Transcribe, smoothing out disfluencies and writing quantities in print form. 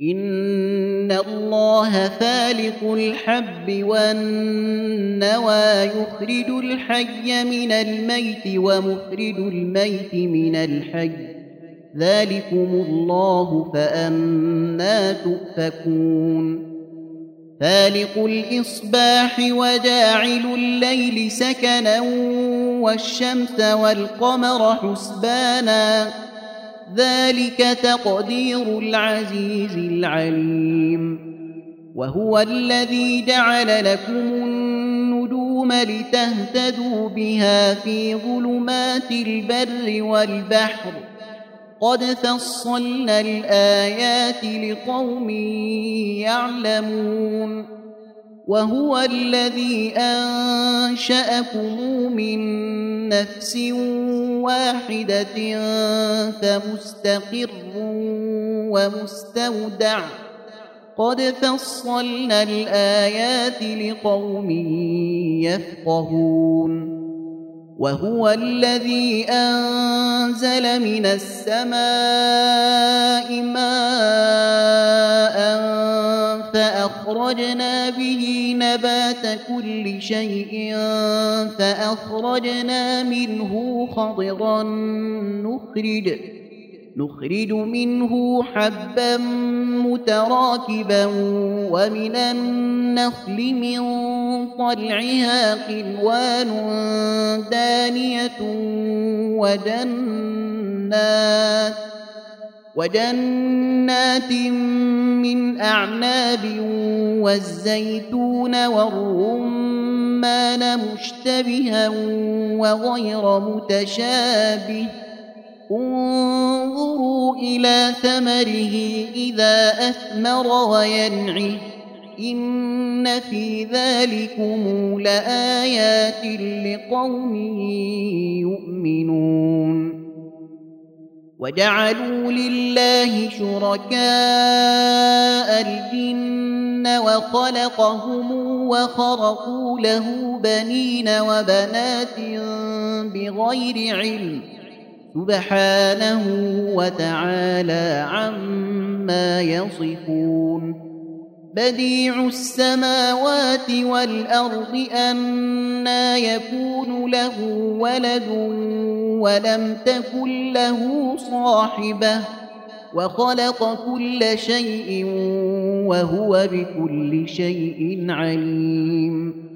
إن الله فالق الحب والنوى يخرج الحي من الميت ومخرج الميت من الحي ذلكم الله فأنى تؤفكون فالق الإصباح وجاعل الليل سكنا والشمس والقمر حسبانا ذلك تقدير العزيز العليم وهو الذي جعل لكم النجوم لتهتدوا بها في ظلمات البر والبحر قد فصلنا الآيات لقوم يعلمون وهو الذي أنشأكم من نفس واحدة فمستقر ومستودع قد فصلنا الآيات لقوم يفقهون وهو الذي أنزل من السماء ماء فأخرجنا به نبات كل شيء فأخرجنا منه خضرا نخرج منه حبا متراكبا ومن النخل من طلعها قنوان دانية وجنات من أعناب والزيتون والرمان مشتبها وغير متشابه انظروا إلى ثمره إذا أثمر وينعه إن في ذلكم لآيات لقوم يؤمنون وجعلوا لله شركاء الجن وخلقهم وخرقوا له بنين وبنات بغير علم سبحانه وتعالى عما يصفون بديع السماوات والأرض أنى يكون له ولد ولم تكن له صاحبة وخلق كل شيء وهو بكل شيء عليم